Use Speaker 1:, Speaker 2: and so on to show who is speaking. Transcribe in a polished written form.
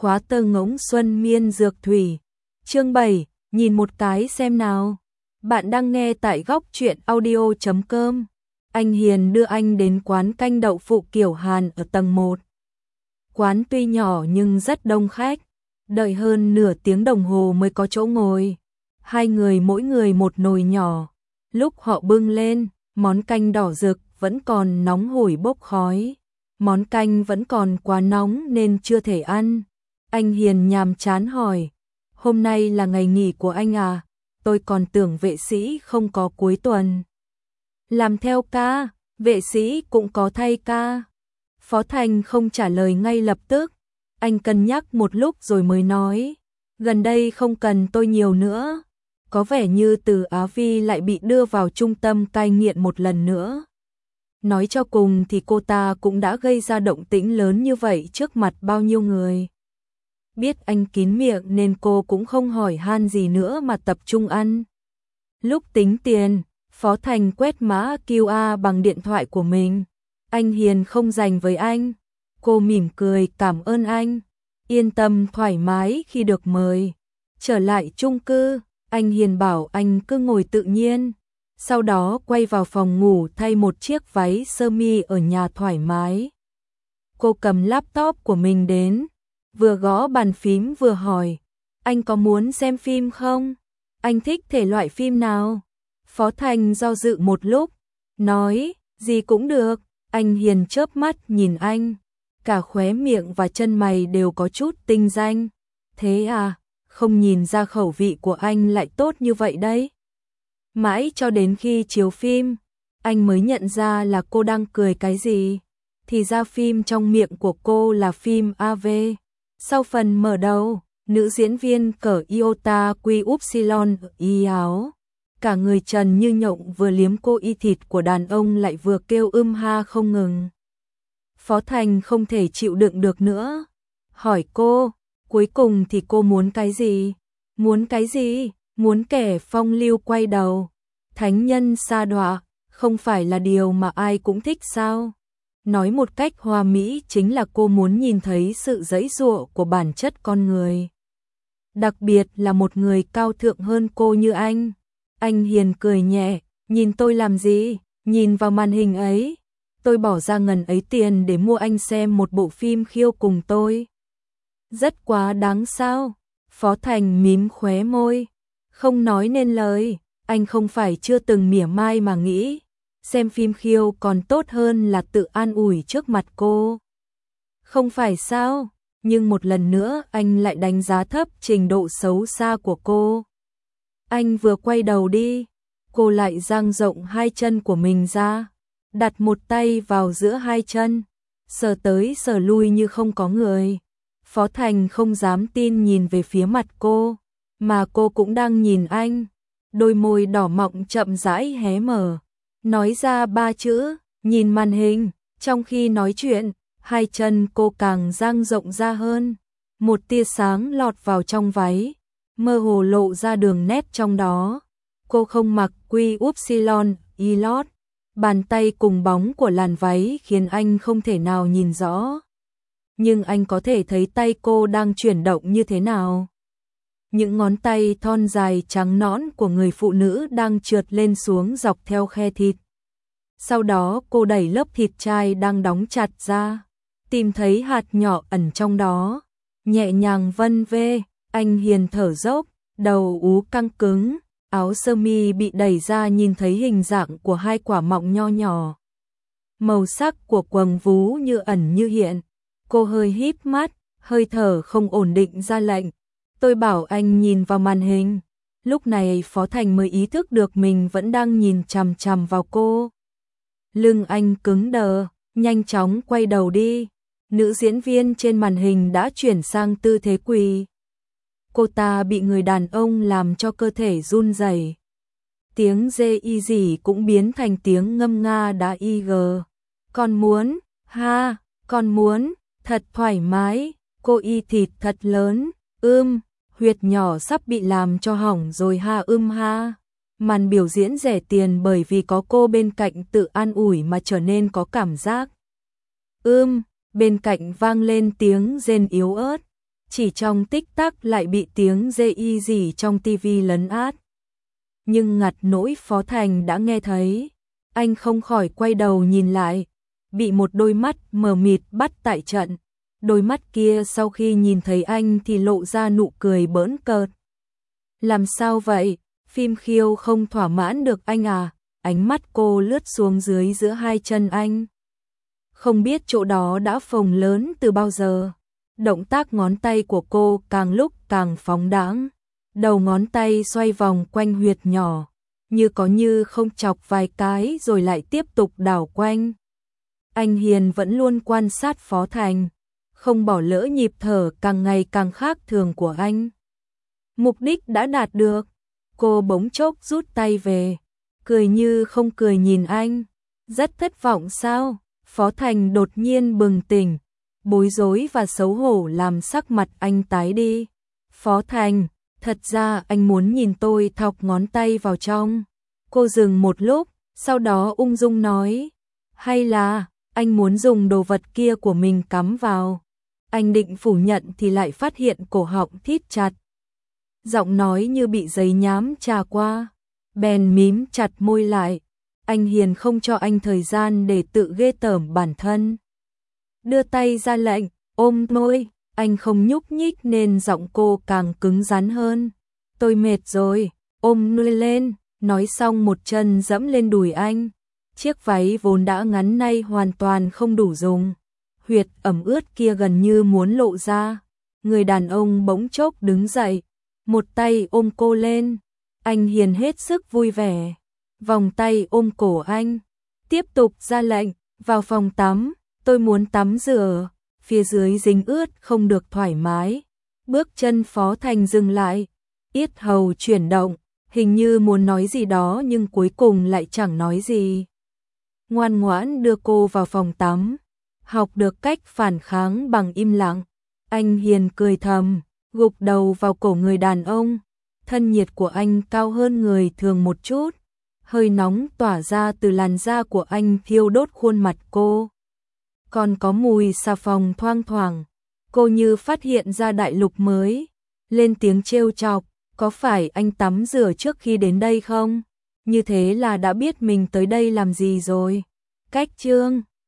Speaker 1: khóa tơ ngỗng xuân miên dược thủy. Chương 7, nhìn một cái xem nào. Bạn đang nghe tại góc truyện audio.com. Anh Hiền đưa anh đến quán canh đậu phụ kiểu Hàn ở tầng 1. Quán tuy nhỏ nhưng rất đông khách, đợi hơn nửa tiếng đồng hồ mới có chỗ ngồi. Hai người mỗi người một nồi nhỏ. Lúc họ bưng lên, món canh đỏ rực vẫn còn nóng hổi bốc khói. Món canh vẫn còn quá nóng nên chưa thể ăn. Anh Hiền nhàm chán hỏi, hôm nay là ngày nghỉ của anh à? Tôi còn tưởng vệ sĩ không có cuối tuần. Làm theo ca, vệ sĩ cũng có thay ca. Phó Thành không trả lời ngay lập tức. Anh cân nhắc một lúc rồi mới nói, gần đây không cần tôi nhiều nữa. Có vẻ như Từ Á Vi lại bị đưa vào trung tâm cai nghiện một lần nữa. Nói cho cùng thì cô ta cũng đã gây ra động tĩnh lớn như vậy trước mặt bao nhiêu người. Biết anh kín miệng nên cô cũng không hỏi han gì nữa mà tập trung ăn. Lúc tính tiền, Phó Thành quét mã QR bằng điện thoại của mình. Anh Hiền không dành với anh. Cô mỉm cười cảm ơn anh. Yên tâm thoải mái khi được mời. Trở lại chung cư, anh Hiền bảo anh cứ ngồi tự nhiên. Sau đó quay vào phòng ngủ thay một chiếc váy sơ mi ở nhà thoải mái. Cô cầm laptop của mình đến, vừa gõ bàn phím vừa hỏi, anh có muốn xem phim không? Anh thích thể loại phim nào? Phó Thành do dự một lúc, nói, gì cũng được. Anh Hiền chớp mắt nhìn anh, cả khóe miệng và chân mày đều có chút tinh danh. Thế à, không nhìn ra khẩu vị của anh lại tốt như vậy đấy. Mãi cho đến khi chiếu phim, anh mới nhận ra là cô đang cười cái gì. Thì ra phim trong miệng của cô là phim AV. Sau phần mở đầu, nữ diễn viên cởi iota quy upsilon y áo. Cả người trần như nhộng vừa liếm cô y thịt của đàn ông lại vừa kêu ha không ngừng. Phó Thành không thể chịu đựng được nữa. Hỏi cô, cuối cùng thì cô muốn cái gì? Muốn cái gì? Muốn kẻ phong lưu quay đầu, thánh nhân sa đọa, không phải là điều mà ai cũng thích sao? Nói một cách hoa mỹ chính là cô muốn nhìn thấy sự giãy giụa của bản chất con người. Đặc biệt là một người cao thượng hơn cô như anh. Anh Hiền cười nhẹ, nhìn tôi làm gì? Nhìn vào màn hình ấy. Tôi bỏ ra ngần ấy tiền để mua anh xem một bộ phim khiêu cùng tôi. Rất quá đáng sao? Phó Thành mím khóe môi. Không nói nên lời, anh không phải chưa từng mỉa mai mà nghĩ, xem phim khiêu còn tốt hơn là tự an ủi trước mặt cô. Không phải sao, nhưng một lần nữa anh lại đánh giá thấp trình độ xấu xa của cô. Anh vừa quay đầu đi, cô lại dang rộng hai chân của mình ra, đặt một tay vào giữa hai chân, sờ tới sờ lui như không có người. Phó Thành không dám tin nhìn về phía mặt cô. Mà cô cũng đang nhìn anh, đôi môi đỏ mọng chậm rãi hé mở, nói ra ba chữ, nhìn màn hình. Trong khi nói chuyện, hai chân cô càng dang rộng ra hơn, một tia sáng lọt vào trong váy, mơ hồ lộ ra đường nét trong đó. Cô không mặc quy upsilon y lót, bàn tay cùng bóng của làn váy khiến anh không thể nào nhìn rõ. Nhưng anh có thể thấy tay cô đang chuyển động như thế nào. Những ngón tay thon dài trắng nõn của người phụ nữ đang trượt lên xuống dọc theo khe thịt. Sau đó cô đẩy lớp thịt chai đang đóng chặt ra, tìm thấy hạt nhỏ ẩn trong đó, nhẹ nhàng vân vê. Anh Hiền thở dốc, đầu ú căng cứng, áo sơ mi bị đẩy ra nhìn thấy hình dạng của hai quả mọng nho nhỏ. Màu sắc của quầng vú như ẩn như hiện. Cô hơi híp mắt, hơi thở không ổn định ra lệnh. Tôi bảo anh nhìn vào màn hình. Lúc này Phó Thành mới ý thức được mình vẫn đang nhìn chằm chằm vào cô. Lưng anh cứng đờ, nhanh chóng quay đầu đi. Nữ diễn viên trên màn hình đã chuyển sang tư thế quỳ. Cô ta bị người đàn ông làm cho cơ thể run rẩy. Tiếng dê y gì cũng biến thành tiếng ngâm nga đã ig. Con muốn, ha, con muốn, thật thoải mái, cô y thịt thật lớn, huyệt nhỏ sắp bị làm cho hỏng rồi ha ha. Màn biểu diễn rẻ tiền bởi vì có cô bên cạnh tự an ủi mà trở nên có cảm giác. Bên cạnh vang lên tiếng rên yếu ớt. chỉ trong tích tắc lại bị tiếng rê y gì trong tivi lấn át. Nhưng ngặt nỗi Phó Thành đã nghe thấy, anh không khỏi quay đầu nhìn lại, bị một đôi mắt mờ mịt bắt tại trận. Đôi mắt kia sau khi nhìn thấy anh thì lộ ra nụ cười bỡn cợt. Làm sao vậy? Phim khiêu không thỏa mãn được anh à? Ánh mắt cô lướt xuống dưới giữa hai chân anh. Không biết chỗ đó đã phồng lớn từ bao giờ. Động tác ngón tay của cô càng lúc càng phóng đãng. Đầu ngón tay xoay vòng quanh huyệt nhỏ, như có như không chọc vài cái rồi lại tiếp tục đảo quanh. Anh Hiền vẫn luôn quan sát Phó Thành, không bỏ lỡ nhịp thở càng ngày càng khác thường của anh. Mục đích đã đạt được, cô bỗng chốc rút tay về, cười như không cười nhìn anh. Rất thất vọng sao? Phó Thành đột nhiên bừng tỉnh, bối rối và xấu hổ làm sắc mặt anh tái đi. Phó Thành, thật ra anh muốn nhìn tôi thọc ngón tay vào trong. Cô dừng một lúc, sau đó ung dung nói, hay là anh muốn dùng đồ vật kia của mình cắm vào. Anh định phủ nhận thì lại phát hiện cổ họng thít chặt. Giọng nói như bị giấy nhám trà qua, bèn mím chặt môi lại. Anh Hiền không cho anh thời gian để tự ghê tởm bản thân. Đưa tay ra lệnh, ôm môi, anh không nhúc nhích nên giọng cô càng cứng rắn hơn. Tôi mệt rồi, ôm nuôi lên, nói xong một chân dẫm lên đùi anh. Chiếc váy vốn đã ngắn nay hoàn toàn không đủ dùng. Huyệt ẩm ướt kia gần như muốn lộ ra. Người đàn ông bỗng chốc đứng dậy, một tay ôm cô lên. Anh Hiền hết sức vui vẻ, vòng tay ôm cổ anh, tiếp tục ra lệnh, vào phòng tắm, tôi muốn tắm rửa. Phía dưới dính ướt không được thoải mái. Bước chân Phó Thành dừng lại, yết hầu chuyển động, hình như muốn nói gì đó nhưng cuối cùng lại chẳng nói gì. Ngoan ngoãn đưa cô vào phòng tắm, học được cách phản kháng bằng im lặng. Anh Hiền cười thầm, gục đầu vào cổ người đàn ông. Thân nhiệt của anh cao hơn người thường một chút, hơi nóng tỏa ra từ làn da của anh thiêu đốt khuôn mặt cô. Còn có mùi xà phòng thoang thoảng, cô như phát hiện ra đại lục mới, lên tiếng trêu chọc, có phải anh tắm rửa trước khi đến đây không? Như thế là đã biết mình tới đây làm gì rồi. Cách chương